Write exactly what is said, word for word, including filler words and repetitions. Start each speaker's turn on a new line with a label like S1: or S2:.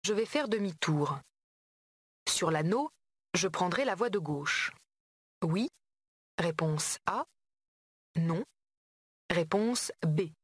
S1: je vais faire demi-tour. Sur l'anneau, je prendrai la voie de gauche. Oui. Réponse A. Non. Réponse B.